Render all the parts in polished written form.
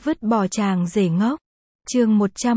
Vứt bỏ chàng rể ngốc. Chương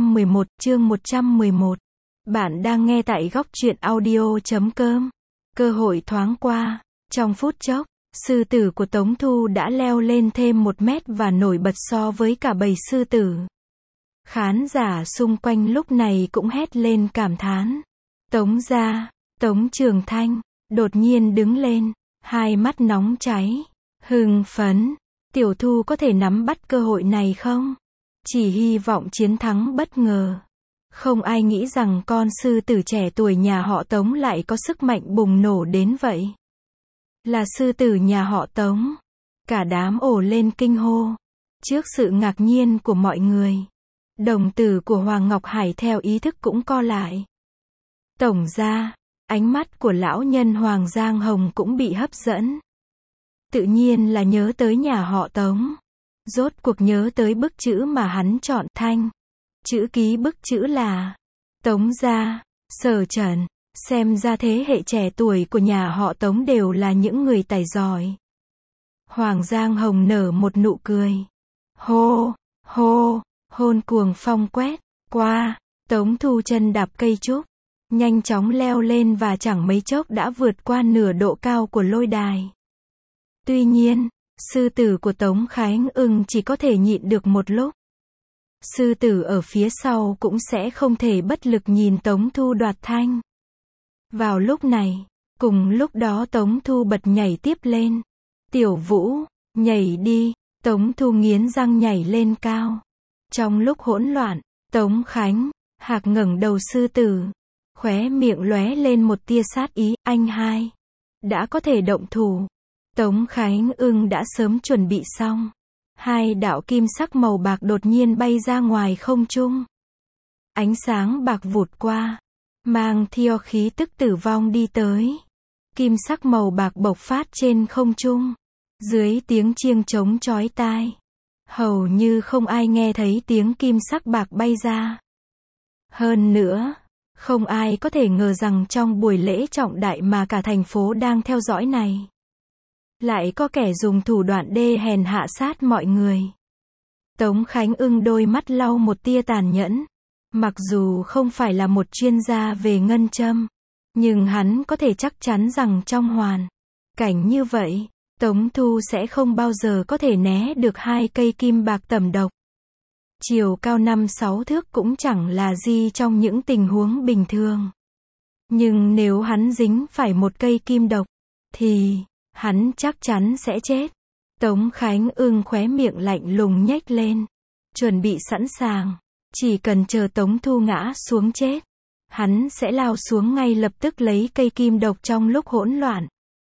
111. Bạn đang nghe tại góc truyện audio.com. Cơ hội thoáng qua. Trong phút chốc, sư tử của Tống Thu đã leo lên thêm 1 mét và nổi bật so với cả bầy sư tử. Khán giả xung quanh lúc này cũng hét lên cảm thán. Tống gia, Tống Trường Thanh, đột nhiên đứng lên, hai mắt nóng cháy, hưng phấn. Tiểu Thu có thể nắm bắt cơ hội này không? Chỉ hy vọng chiến thắng bất ngờ. Không ai nghĩ rằng con sư tử trẻ tuổi nhà họ Tống lại có sức mạnh bùng nổ đến vậy. Là sư tử nhà họ Tống. Cả đám ồ lên kinh hô. Trước sự ngạc nhiên của mọi người, đồng tử của Hoàng Ngọc Hải theo ý thức cũng co lại. Tổng gia, ánh mắt của lão nhân Hoàng Giang Hồng cũng bị hấp dẫn. Tự nhiên là nhớ tới nhà họ Tống. Rốt cuộc nhớ tới bức chữ mà hắn chọn, Thanh. Chữ ký bức chữ là Tống gia, Sở Trần. Xem ra thế hệ trẻ tuổi của nhà họ Tống đều là những người tài giỏi. Hoàng Giang Hồng nở một nụ cười. Hô, hô, hôn cuồng phong quét qua. Tống Thu chân đạp cây trúc, nhanh chóng leo lên và chẳng mấy chốc đã vượt qua nửa độ cao của lôi đài. Tuy nhiên, sư tử của Tống Khánh Ưng chỉ có thể nhịn được một lúc. Sư tử ở phía sau cũng sẽ không thể bất lực nhìn Tống Thu đoạt thanh. Vào lúc này, cùng lúc đó Tống Thu bật nhảy tiếp lên. Tiểu Vũ, nhảy đi. Tống Thu nghiến răng nhảy lên cao. Trong lúc hỗn loạn, Tống Khánh Hạc ngẩng đầu sư tử, khóe miệng lóe lên một tia sát ý. Anh hai đã có thể động thủ. Tống Khánh Ưng đã sớm chuẩn bị xong. Hai đạo kim sắc màu bạc đột nhiên bay ra ngoài không trung. Ánh sáng bạc vụt qua, mang theo khí tức tử vong đi tới. Kim sắc màu bạc bộc phát trên không trung. Dưới tiếng chiêng trống chói tai, hầu như không ai nghe thấy tiếng kim sắc bạc bay ra. Hơn nữa, không ai có thể ngờ rằng trong buổi lễ trọng đại mà cả thành phố đang theo dõi này, lại có kẻ dùng thủ đoạn đê hèn hạ sát mọi người. Tống Khánh Ưng đôi mắt lau một tia tàn nhẫn. Mặc dù không phải là một chuyên gia về ngân châm, nhưng hắn có thể chắc chắn rằng trong hoàn cảnh như vậy, Tống Thu sẽ không bao giờ có thể né được 2 cây kim bạc tẩm độc. Chiều cao 5-6 thước cũng chẳng là gì trong những tình huống bình thường. Nhưng nếu hắn dính phải một cây kim độc, thì hắn chắc chắn sẽ chết. Tống Khánh Ưng khóe miệng lạnh lùng nhếch lên, chuẩn bị sẵn sàng. Chỉ cần chờ Tống Thu ngã xuống chết, hắn sẽ lao xuống ngay lập tức lấy cây kim độc trong lúc hỗn loạn.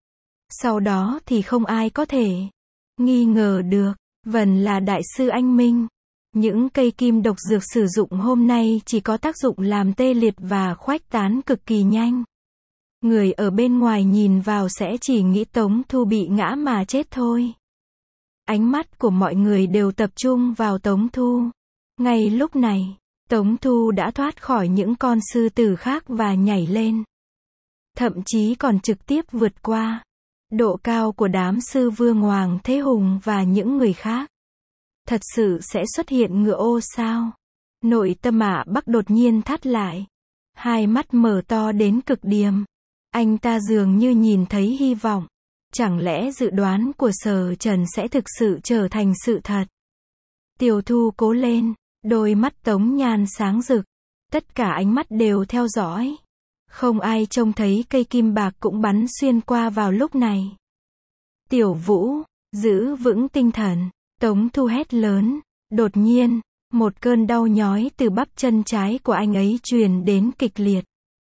Sau đó thì không ai có thể nghi ngờ được, Vân là đại sư anh minh. Những cây kim độc dược sử dụng hôm nay chỉ có tác dụng làm tê liệt và khuếch tán cực kỳ nhanh. Người ở bên ngoài nhìn vào sẽ chỉ nghĩ Tống Thu bị ngã mà chết thôi. Ánh mắt của mọi người đều tập trung vào Tống Thu. Ngay lúc này, Tống Thu đã thoát khỏi những con sư tử khác và nhảy lên. Thậm chí còn trực tiếp vượt qua độ cao của đám sư vương Hoàng Thế Hùng và những người khác. Thật sự sẽ xuất hiện ngựa ô sao? Nội tâm Mã Bắc đột nhiên thắt lại. Hai mắt mở to đến cực điểm. Anh ta dường như nhìn thấy hy vọng. Chẳng lẽ dự đoán của Sở Trần sẽ thực sự trở thành sự thật? Tiểu Thu cố lên. Đôi mắt Tống Nhan sáng rực. Tất cả ánh mắt đều theo dõi. Không ai trông thấy cây kim bạc cũng bắn xuyên qua vào lúc này. Tiểu Vũ, giữ vững tinh thần. Tống Thu hét lớn. Đột nhiên, một cơn đau nhói từ bắp chân trái của anh ấy truyền đến kịch liệt.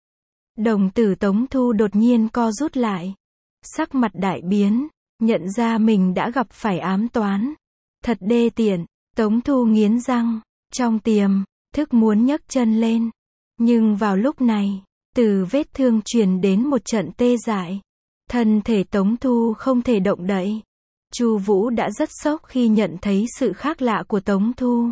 Đồng tử Tống Thu đột nhiên co rút lại. Sắc mặt đại biến, nhận ra mình đã gặp phải ám toán. Thật đê tiện. Tống Thu nghiến răng, trong tiềm thức muốn nhấc chân lên. Nhưng vào lúc này, từ vết thương truyền đến một trận tê dại. Thân thể Tống Thu không thể động đậy. Chu Vũ đã rất sốc khi nhận thấy sự khác lạ của Tống Thu.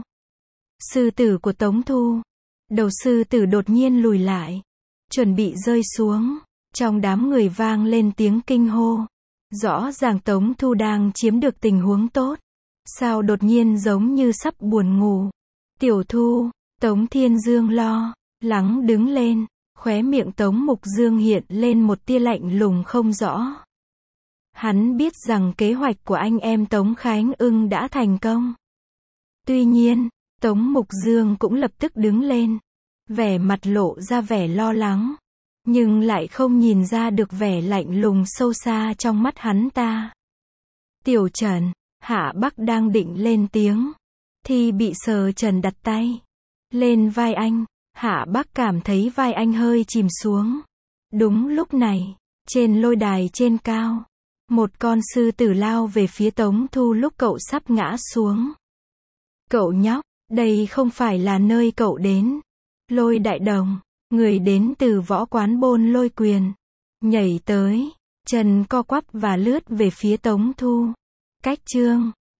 Sư tử của Tống Thu. Đầu sư tử đột nhiên lùi lại, chuẩn bị rơi xuống. Trong đám người vang lên tiếng kinh hô. Rõ ràng Tống Thu đang chiếm được tình huống tốt. Sao đột nhiên giống như sắp buồn ngủ. Tiểu Thu, Tống Thiên Dương lo lắng đứng lên, khóe miệng Tống Mục Dương hiện lên một tia lạnh lùng không rõ. Hắn biết rằng kế hoạch của anh em Tống Khánh Ưng đã thành công. Tuy nhiên, Tống Mục Dương cũng lập tức đứng lên, vẻ mặt lộ ra vẻ lo lắng, nhưng lại không nhìn ra được vẻ lạnh lùng sâu xa trong mắt hắn ta. Tiểu Trần, Hạ Bắc đang định lên tiếng, thì bị Sở Trần đặt tay lên vai anh. Hạ Bắc cảm thấy vai anh hơi chìm xuống. Đúng lúc này, trên lôi đài trên cao, một con sư tử lao về phía Tống Thu lúc cậu sắp ngã xuống. Cậu nhóc, đây không phải là nơi cậu đến. Lôi Đại Đồng, người đến từ võ quán Bôn Lôi Quyền, nhảy tới, chân co quắp và lướt về phía Tống Thu. Cách chương